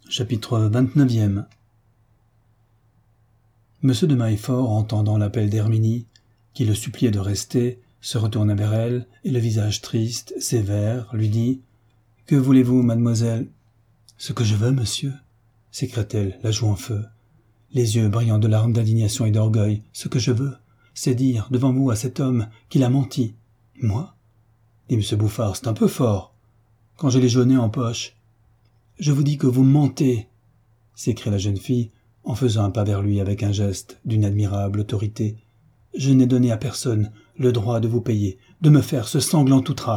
Chapitre 29. Monsieur de Maillefort, entendant l'appel d'Herminie, qui le suppliait de rester, se retourna vers elle, et le visage triste, sévère, lui dit « Que voulez-vous, mademoiselle ?»« Ce que je veux, monsieur, » s'écria-t-elle, la joue en feu, les yeux brillants de larmes d'indignation et d'orgueil. « Ce que je veux, c'est dire, devant vous, à cet homme, qu'il a menti. »« Moi ?» dit M. Bouffard, « c'est un peu fort. Quand j'ai les genêts en poche. »« Je vous dis que vous mentez !» s'écria la jeune fille, en faisant un pas vers lui avec un geste d'une admirable autorité. « Je n'ai donné à personne le droit de vous payer, de me faire ce sanglant outrage. »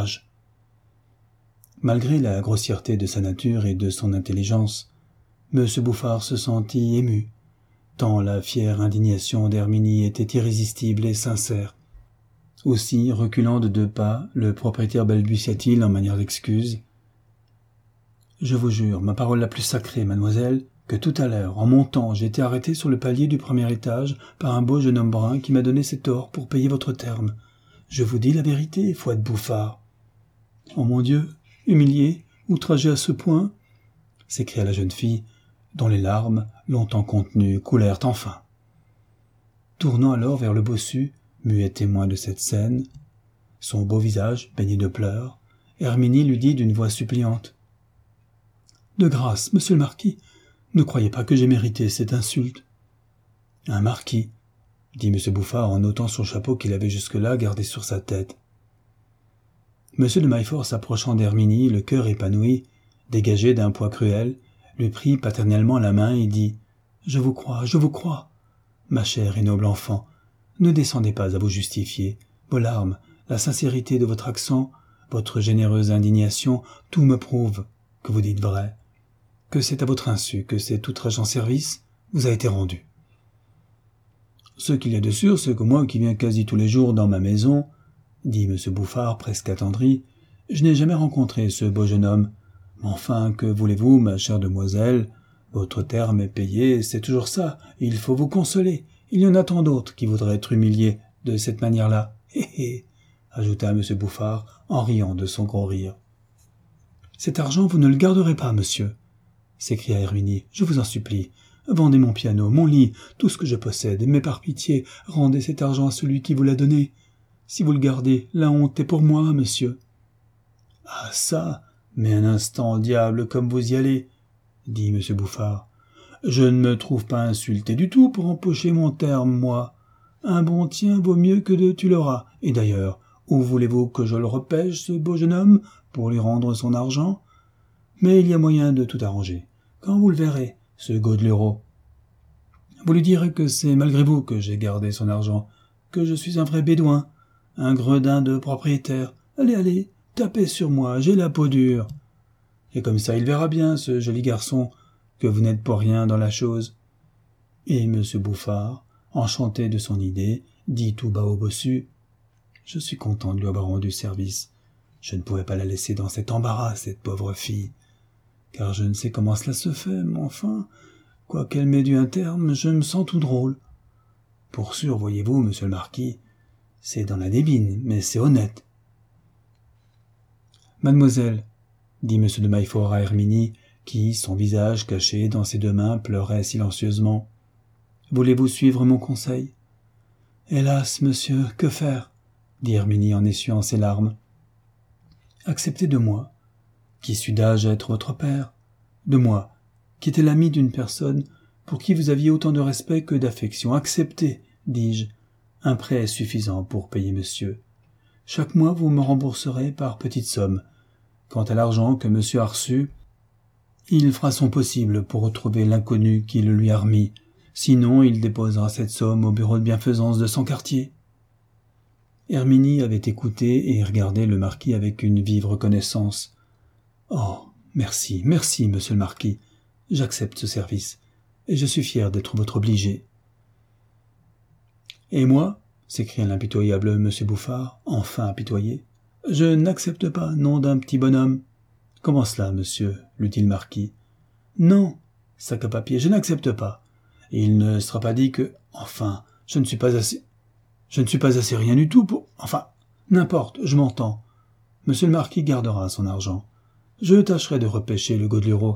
Malgré la grossièreté de sa nature et de son intelligence, M. Bouffard se sentit ému, tant la fière indignation d'Herminie était irrésistible et sincère. Aussi, reculant de 2 pas, le propriétaire balbutia-t-il en manière d'excuse. « Je vous jure, ma parole la plus sacrée, mademoiselle, que tout à l'heure, en montant, j'ai été arrêté sur le palier du 1er étage par un beau jeune homme brun qui m'a donné cet or pour payer votre terme. Je vous dis la vérité, Fouette Bouffard. »« Oh mon Dieu, humilié, outragé à ce point !» s'écria la jeune fille, dont les larmes, longtemps contenues, coulèrent enfin. Tournant alors vers le bossu, muet témoin de cette scène, son beau visage baigné de pleurs, Herminie lui dit d'une voix suppliante. « De grâce, monsieur le marquis, ne croyez pas que j'ai mérité cette insulte. »« Un marquis, » dit M. Bouffard en ôtant son chapeau qu'il avait jusque-là gardé sur sa tête. M. de Maillefort s'approchant d'Herminie, le cœur épanoui, dégagé d'un poids cruel, lui prit paternellement la main et dit « Je vous crois, ma chère et noble enfant, ne descendez pas à vous justifier. Vos larmes, la sincérité de votre accent, votre généreuse indignation, tout me prouve que vous dites vrai, que c'est à votre insu que cet outrage en service vous a été rendu. Ce qu'il y a de sûr, c'est que moi qui viens quasi tous les jours dans ma maison, dit M. Bouffard presque attendri, je n'ai jamais rencontré ce beau jeune homme. Mais enfin, que voulez-vous, ma chère demoiselle, votre terme est payé, c'est toujours ça, il faut vous consoler. Il y en a tant d'autres qui voudraient être humiliés de cette manière-là. Hé hé, ajouta M. Bouffard en riant de son gros rire. Cet argent, vous ne le garderez pas, monsieur, s'écria Herminie, je vous en supplie. Vendez mon piano, mon lit, tout ce que je possède, mais par pitié, rendez cet argent à celui qui vous l'a donné. Si vous le gardez, la honte est pour moi, monsieur. Ah ça, mais un instant, diable, comme vous y allez, dit M. Bouffard. Je ne me trouve pas insulté du tout pour empocher mon terme, moi. Un bon tien vaut mieux que 2 tu l'auras. Et d'ailleurs, où voulez-vous que je le repêche, ce beau jeune homme, pour lui rendre son argent? Mais il y a moyen de tout arranger. Quand vous le verrez, ce Godelureau, vous lui direz que c'est malgré vous que j'ai gardé son argent, que je suis un vrai bédouin, un gredin de propriétaire. Allez, tapez sur moi, j'ai la peau dure. Et comme ça, il verra bien, ce joli garçon, que vous n'êtes pour rien dans la chose. » Et M. Bouffard, enchanté de son idée, dit tout bas au bossu, « Je suis content de lui avoir rendu service. Je ne pouvais pas la laisser dans cet embarras, cette pauvre fille. Car je ne sais comment cela se fait, mais enfin, quoiqu'elle m'ait dû un terme, je me sens tout drôle. Pour sûr, voyez-vous, monsieur le marquis, c'est dans la débine, mais c'est honnête. »« Mademoiselle, » dit M. de Maillefort à Herminie, qui, son visage caché dans ses 2 mains, pleurait silencieusement. « Voulez-vous suivre mon conseil ?»« Hélas, monsieur, que faire ?» dit Herminie en essuyant ses larmes. « Acceptez de moi, qui suis d'âge à être votre père, de moi, qui était l'ami d'une personne pour qui vous aviez autant de respect que d'affection. Acceptez, dis-je, un prêt suffisant pour payer monsieur. Chaque mois, vous me rembourserez par petites sommes. Quant à l'argent que monsieur a reçu, il fera son possible pour retrouver l'inconnu qui le lui a remis. Sinon, il déposera cette somme au bureau de bienfaisance de son quartier. » Herminie avait écouté et regardé le marquis avec une vive reconnaissance. « Oh, merci, monsieur le marquis. J'accepte ce service, et je suis fier d'être votre obligé. »« Et moi ?» s'écria l'impitoyable M. Bouffard, enfin apitoyé. « Je n'accepte pas, nom d'un petit bonhomme. »« Comment cela, monsieur ?» lui dit le marquis. « Non, sac à papier, je n'accepte pas. Et il ne sera pas dit que... Enfin, je ne suis pas assez rien du tout pour... Enfin, n'importe, je m'entends. Monsieur le marquis gardera son argent. Je tâcherai de repêcher le Godelureau.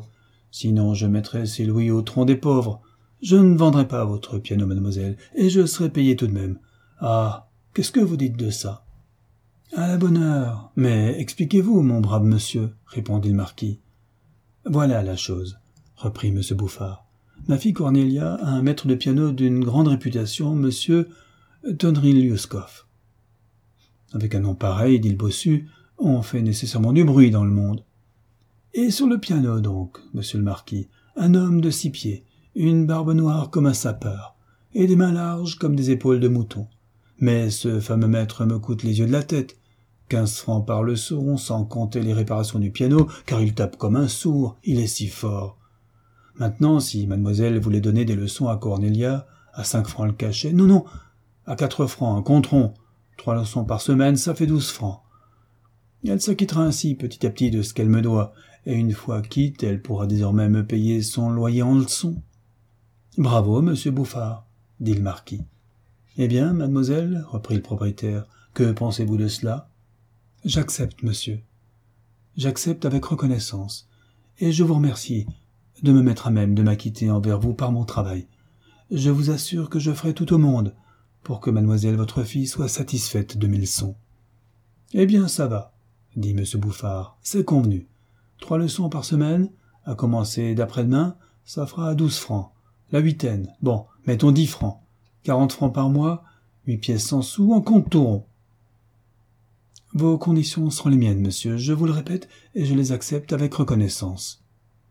Sinon je mettrai ces louis au tronc des pauvres. Je ne vendrai pas votre piano, mademoiselle, et je serai payé tout de même. Ah, qu'est-ce que vous dites de ça? À la bonne heure. Mais expliquez-vous, mon brave monsieur, répondit le marquis. Voilà la chose, reprit M. Bouffard. Ma fille Cornélia a un maître de piano d'une grande réputation, monsieur Tonry-Liuskov. Avec un nom pareil, dit le bossu, on fait nécessairement du bruit dans le monde. Et sur le piano, donc, monsieur le marquis, un homme de 6 pieds, une barbe noire comme un sapeur, et des mains larges comme des épaules de mouton. Mais ce fameux maître me coûte les yeux de la tête. 15 francs par leçon, sans compter les réparations du piano, car il tape comme un sourd, il est si fort. Maintenant, si mademoiselle voulait donner des leçons à Cornélia, à 5 francs le cachet, non, à 4 francs, un contron, 3 leçons par semaine, ça fait 12 francs. Elle s'acquittera ainsi petit à petit de ce qu'elle me doit, et une fois quitte, elle pourra désormais me payer son loyer en leçons. Bravo, monsieur Bouffard, dit le marquis. Eh bien, mademoiselle, reprit le propriétaire, que pensez-vous de cela? J'accepte, monsieur. J'accepte avec reconnaissance, et je vous remercie de me mettre à même de m'acquitter envers vous par mon travail. Je vous assure que je ferai tout au monde pour que mademoiselle votre fille soit satisfaite de mes leçons. Eh bien, ça va, dit M. Bouffard, c'est convenu. 3 leçons par semaine, à commencer d'après-demain, ça fera 12 francs. La huitaine, bon, mettons 10 francs. 40 francs par mois, 8 pièces 100 sous, en compterons. Vos conditions seront les miennes, monsieur, je vous le répète, et je les accepte avec reconnaissance.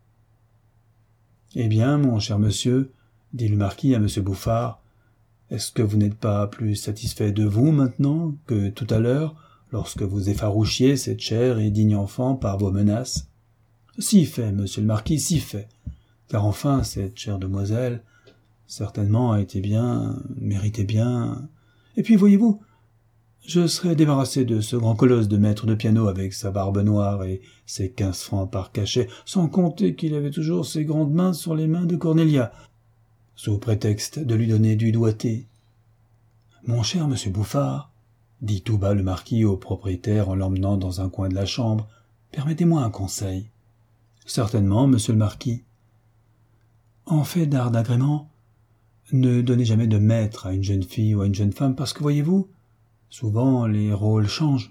Eh bien, mon cher monsieur, dit le marquis à M. Bouffard, est-ce que vous n'êtes pas plus satisfait de vous maintenant que tout à l'heure, lorsque vous effarouchiez cette chère et digne enfant par vos menaces? Si fait, monsieur le marquis, si fait, car enfin cette chère demoiselle, certainement méritait bien. Et puis voyez-vous, je serais débarrassé de ce grand colosse de maître de piano avec sa barbe noire et ses 15 francs par cachet, sans compter qu'il avait toujours ses grandes mains sur les mains de Cornélia, sous prétexte de lui donner du doigté. Mon cher monsieur Bouffard, dit tout bas le marquis au propriétaire en l'emmenant dans un coin de la chambre, permettez-moi un conseil. Certainement, monsieur le marquis. En fait d'art d'agrément, ne donnez jamais de maître à une jeune fille ou à une jeune femme, parce que, voyez-vous, souvent les rôles changent.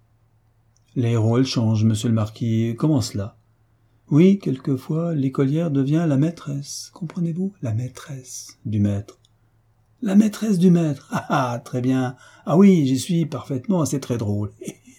Les rôles changent, monsieur le marquis. Comment cela? Oui, quelquefois, l'écolière devient la maîtresse, comprenez-vous? La maîtresse du maître. La maîtresse du maître. Ah, très bien. Ah oui, j'y suis parfaitement, c'est très drôle.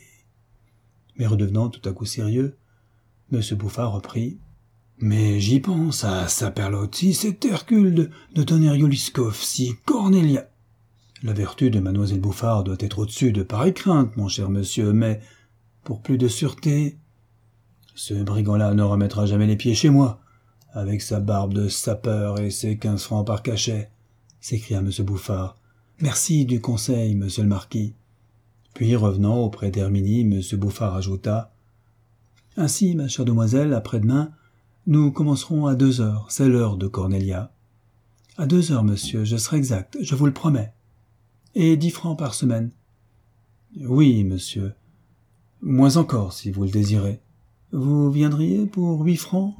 Mais redevenant tout à coup sérieux, M. Bouffard reprit. Mais j'y pense à Saperlott, si c'est Hercule de Tonnerre-Liuskov, si Cornélia. La vertu de mademoiselle Bouffard doit être au-dessus de pareilles craintes, mon cher monsieur, mais, pour plus de sûreté, ce brigand-là ne remettra jamais les pieds chez moi, avec sa barbe de sapeur et ses 15 francs par cachet, s'écria M. Bouffard. Merci du conseil, monsieur le marquis. Puis, revenant auprès d'Herminie, M. Bouffard ajouta. Ainsi, ma chère demoiselle, après-demain, nous commencerons à 2 heures, c'est l'heure de Cornélia. À 2 heures, monsieur, je serai exact, je vous le promets. Et 10 francs par semaine. Oui, monsieur. Moins encore, si vous le désirez. Vous viendriez pour 8 francs?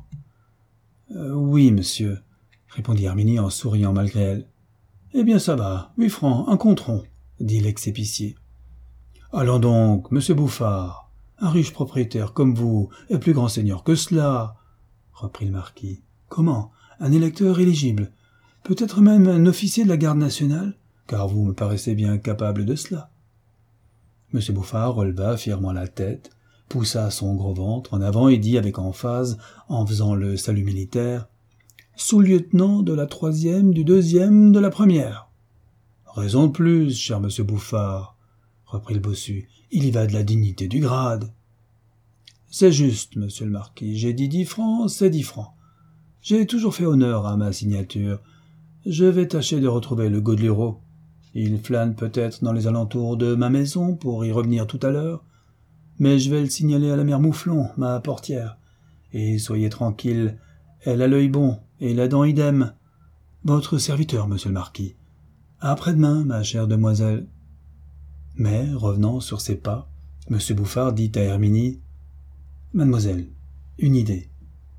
Oui, monsieur, répondit Herminie en souriant malgré elle. Eh bien, ça va, 8 francs, un contron, dit l'ex-épicier. Allons donc, monsieur Bouffard, un riche propriétaire comme vous est plus grand seigneur que cela, reprit le marquis. Comment? Un électeur éligible, peut-être même un officier de la garde nationale, car vous me paraissez bien capable de cela. M. Bouffard releva fièrement la tête, poussa son gros ventre en avant et dit avec emphase, en faisant le salut militaire, « Sous-lieutenant de la 3e, du 2e, de la 1re. »« Raison de plus, cher M. Bouffard, » reprit le bossu, « il y va de la dignité du grade. »« C'est juste, monsieur le marquis, j'ai dit 10 francs, c'est 10 francs. J'ai toujours fait honneur à ma signature. Je vais tâcher de retrouver le Godelureau. Il flâne peut-être dans les alentours de ma maison pour y revenir tout à l'heure, mais je vais le signaler à la mère Mouflon, ma portière. Et soyez tranquille, elle a l'œil bon et la dent idem. Votre serviteur, monsieur le marquis. Après-demain, ma chère demoiselle. » Mais, revenant sur ses pas, M. Bouffard dit à Herminie, « Mademoiselle, une idée. »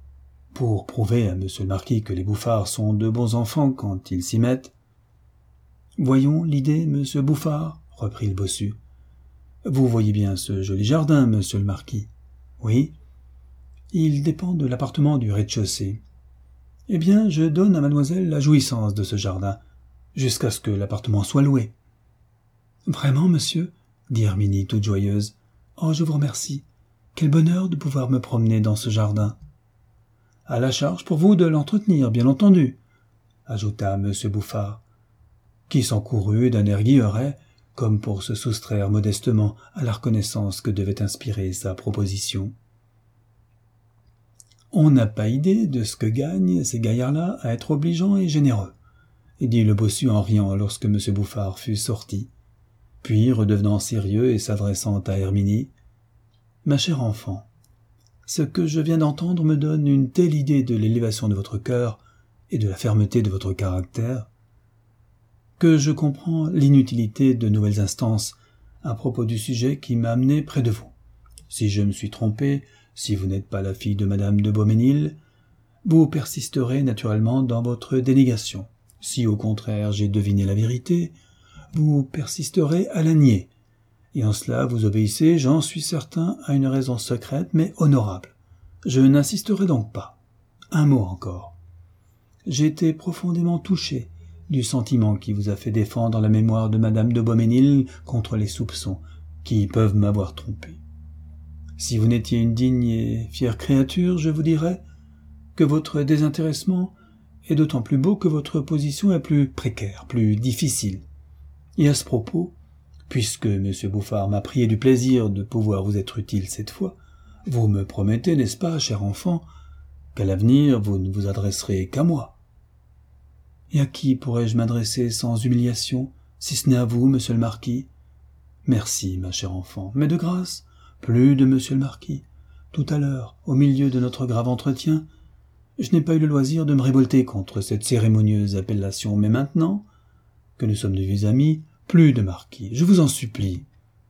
pour prouver à monsieur le marquis que les Bouffards sont de bons enfants quand ils s'y mettent. « Voyons l'idée, monsieur Bouffard, reprit le bossu. Vous voyez bien ce joli jardin, monsieur le marquis. Oui. Il dépend de l'appartement du rez-de-chaussée. Eh bien, je donne à mademoiselle la jouissance de ce jardin, jusqu'à ce que l'appartement soit loué. Vraiment, monsieur, dit Herminie toute joyeuse. Oh, je vous remercie. Quel bonheur de pouvoir me promener dans ce jardin. À la charge pour vous de l'entretenir, bien entendu, ajouta monsieur Bouffard, qui s'encourut d'un air guilleret, comme pour se soustraire modestement à la reconnaissance que devait inspirer sa proposition. On n'a pas idée de ce que gagnent ces gaillards-là à être obligeants et généreux, dit le bossu en riant lorsque M. Bouffard fut sorti. Puis, redevenant sérieux et s'adressant à Herminie, « Ma chère enfant, ce que je viens d'entendre me donne une telle idée de l'élévation de votre cœur et de la fermeté de votre caractère, que je comprends l'inutilité de nouvelles instances à propos du sujet qui m'a amené près de vous. Si je me suis trompé, si vous n'êtes pas la fille de madame de Beaumesnil, vous persisterez naturellement dans votre dénégation. Si au contraire j'ai deviné la vérité, vous persisterez à la nier. Et en cela vous obéissez, j'en suis certain, à une raison secrète mais honorable. Je n'insisterai donc pas. Un mot encore. J'ai été profondément touché du sentiment qui vous a fait défendre la mémoire de madame de Beaumesnil contre les soupçons qui peuvent m'avoir trompé. Si vous n'étiez une digne et fière créature, je vous dirais que votre désintéressement est d'autant plus beau que votre position est plus précaire, plus difficile. Et à ce propos, puisque M. Bouffard m'a prié du plaisir de pouvoir vous être utile cette fois, vous me promettez, n'est-ce pas, cher enfant, qu'à l'avenir vous ne vous adresserez qu'à moi. Et à qui pourrais-je m'adresser sans humiliation, si ce n'est à vous, monsieur le marquis? Merci, ma chère enfant, mais de grâce, plus de monsieur le marquis. Tout à l'heure, au milieu de notre grave entretien, je n'ai pas eu le loisir de me révolter contre cette cérémonieuse appellation, mais maintenant, que nous sommes devenus amis, plus de marquis, je vous en supplie.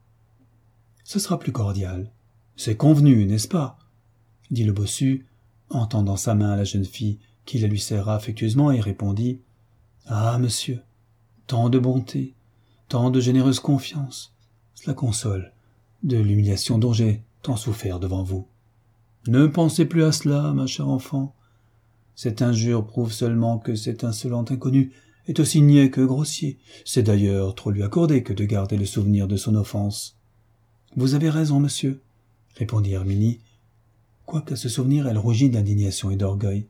Ce sera plus cordial. C'est convenu, n'est-ce pas? Dit le bossu, en tendant sa main à la jeune fille, qui la lui serra affectueusement et répondit « Ah, monsieur, tant de bonté, tant de généreuse confiance, cela console de l'humiliation dont j'ai tant souffert devant vous. Ne pensez plus à cela, ma chère enfant. Cette injure prouve seulement que cet insolent inconnu est aussi niais que grossier. C'est d'ailleurs trop lui accorder que de garder le souvenir de son offense. Vous avez raison, monsieur, répondit Herminie, quoiqu'à ce souvenir elle rougit d'indignation et d'orgueil.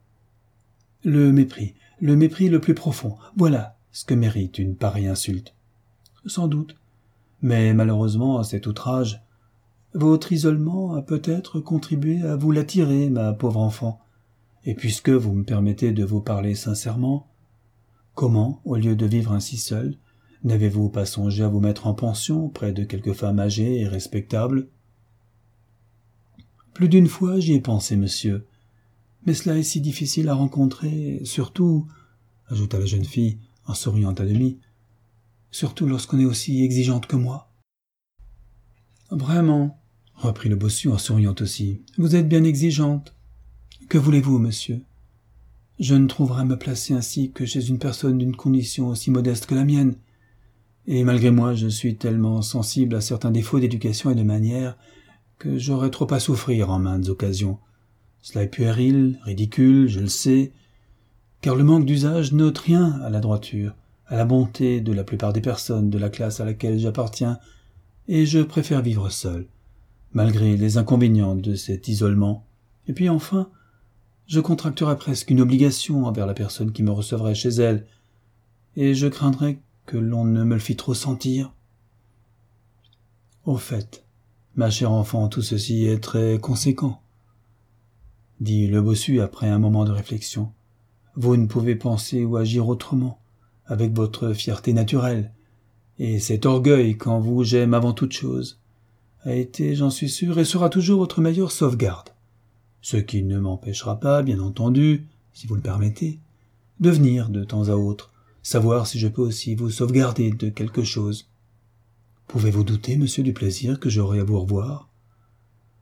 Le mépris le plus profond, voilà ce que mérite une pareille insulte. Sans doute, mais malheureusement à cet outrage, votre isolement a peut-être contribué à vous l'attirer, ma pauvre enfant, et puisque vous me permettez de vous parler sincèrement, comment, au lieu de vivre ainsi seul, n'avez-vous pas songé à vous mettre en pension auprès de quelque femme âgée et respectable? Plus d'une fois j'y ai pensé, monsieur, mais cela est si difficile à rencontrer, surtout, ajouta la jeune fille en souriant à demi, surtout lorsqu'on est aussi exigeante que moi. Vraiment, reprit le bossu en souriant aussi, vous êtes bien exigeante. Que voulez-vous, monsieur? Je ne trouverai à me placer ainsi que chez une personne d'une condition aussi modeste que la mienne, et malgré moi je suis tellement sensible à certains défauts d'éducation et de manière que j'aurais trop à souffrir en maintes occasions. Cela est puéril, ridicule, je le sais, car le manque d'usage n'ôte rien à la droiture, à la bonté de la plupart des personnes de la classe à laquelle j'appartiens, et je préfère vivre seul, malgré les inconvénients de cet isolement. Et puis enfin, je contracterais presque une obligation envers la personne qui me recevrait chez elle, et je craindrais que l'on ne me le fît trop sentir. Au fait, ma chère enfant, tout ceci est très conséquent, dit le bossu après un moment de réflexion. Vous ne pouvez penser ou agir autrement, avec votre fierté naturelle, et cet orgueil qu'en vous j'aime avant toute chose, a été, j'en suis sûr, et sera toujours votre meilleure sauvegarde. Ce qui ne m'empêchera pas, bien entendu, si vous le permettez, de venir de temps à autre, savoir si je peux aussi vous sauvegarder de quelque chose. Pouvez-vous douter, monsieur, du plaisir que j'aurai à vous revoir?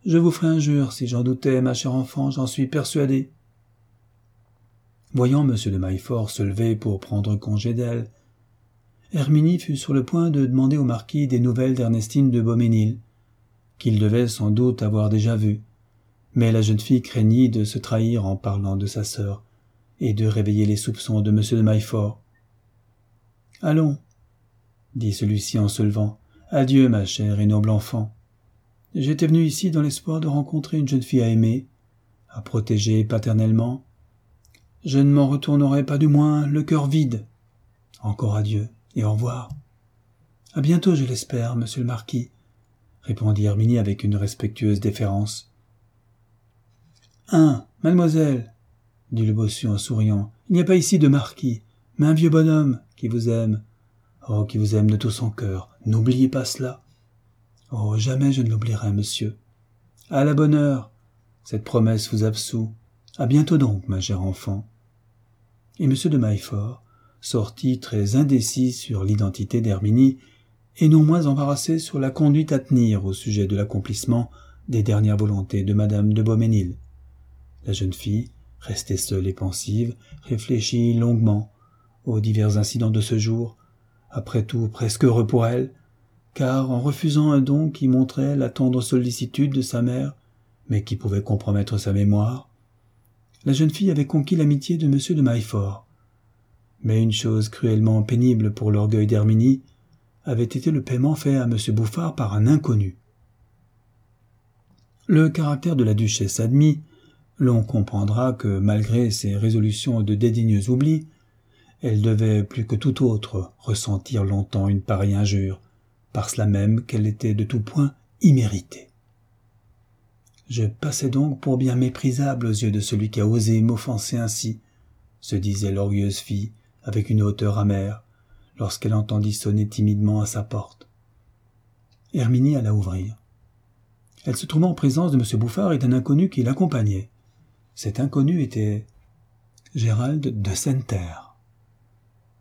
Je vous ferai injure si j'en doutais, ma chère enfant, j'en suis persuadé. » Voyant M. de Maillefort se lever pour prendre congé d'elle, Herminie fut sur le point de demander au marquis des nouvelles d'Ernestine de Beaumesnil, qu'il devait sans doute avoir déjà vues, mais la jeune fille craignit de se trahir en parlant de sa sœur et de réveiller les soupçons de M. de Maillefort. « Allons, » dit celui-ci en se levant. « Adieu, ma chère et noble enfant. J'étais venu ici dans l'espoir de rencontrer une jeune fille à aimer, à protéger paternellement. Je ne m'en retournerai pas du moins le cœur vide. Encore adieu et au revoir. »« À bientôt, je l'espère, monsieur le marquis, » répondit Herminie avec une respectueuse déférence. « Hein, mademoiselle, » dit le bossu en souriant, « il n'y a pas ici de marquis, mais un vieux bonhomme qui vous aime. Oh, qui vous aime de tout son cœur. N'oubliez pas cela. Oh, jamais je ne l'oublierai, monsieur. À la bonne heure. Cette promesse vous absout. À bientôt donc, ma chère enfant. » Et M. de Maillefort sortit très indécis sur l'identité d'Herminie et non moins embarrassé sur la conduite à tenir au sujet de l'accomplissement des dernières volontés de madame de Beaumesnil. La jeune fille, restée seule et pensive, réfléchit longuement aux divers incidents de ce jour, après tout presque heureux pour elle, car en refusant un don qui montrait la tendre sollicitude de sa mère, mais qui pouvait compromettre sa mémoire, la jeune fille avait conquis l'amitié de M. de Maillefort. Mais une chose cruellement pénible pour l'orgueil d'Herminie avait été le paiement fait à M. Bouffard par un inconnu. Le caractère de la duchesse admis, l'on comprendra que, malgré ses résolutions de dédaigneux oubli, elle devait plus que tout autre ressentir longtemps une pareille injure, par cela même qu'elle était de tout point imméritée. « Je passais donc pour bien méprisable aux yeux de celui qui a osé m'offenser ainsi, » se disait l'orgueilleuse fille avec une hauteur amère, lorsqu'elle entendit sonner timidement à sa porte. Herminie alla ouvrir. Elle se trouvait en présence de M. Bouffard et d'un inconnu qui l'accompagnait. Cet inconnu était Gérald de Senneterre.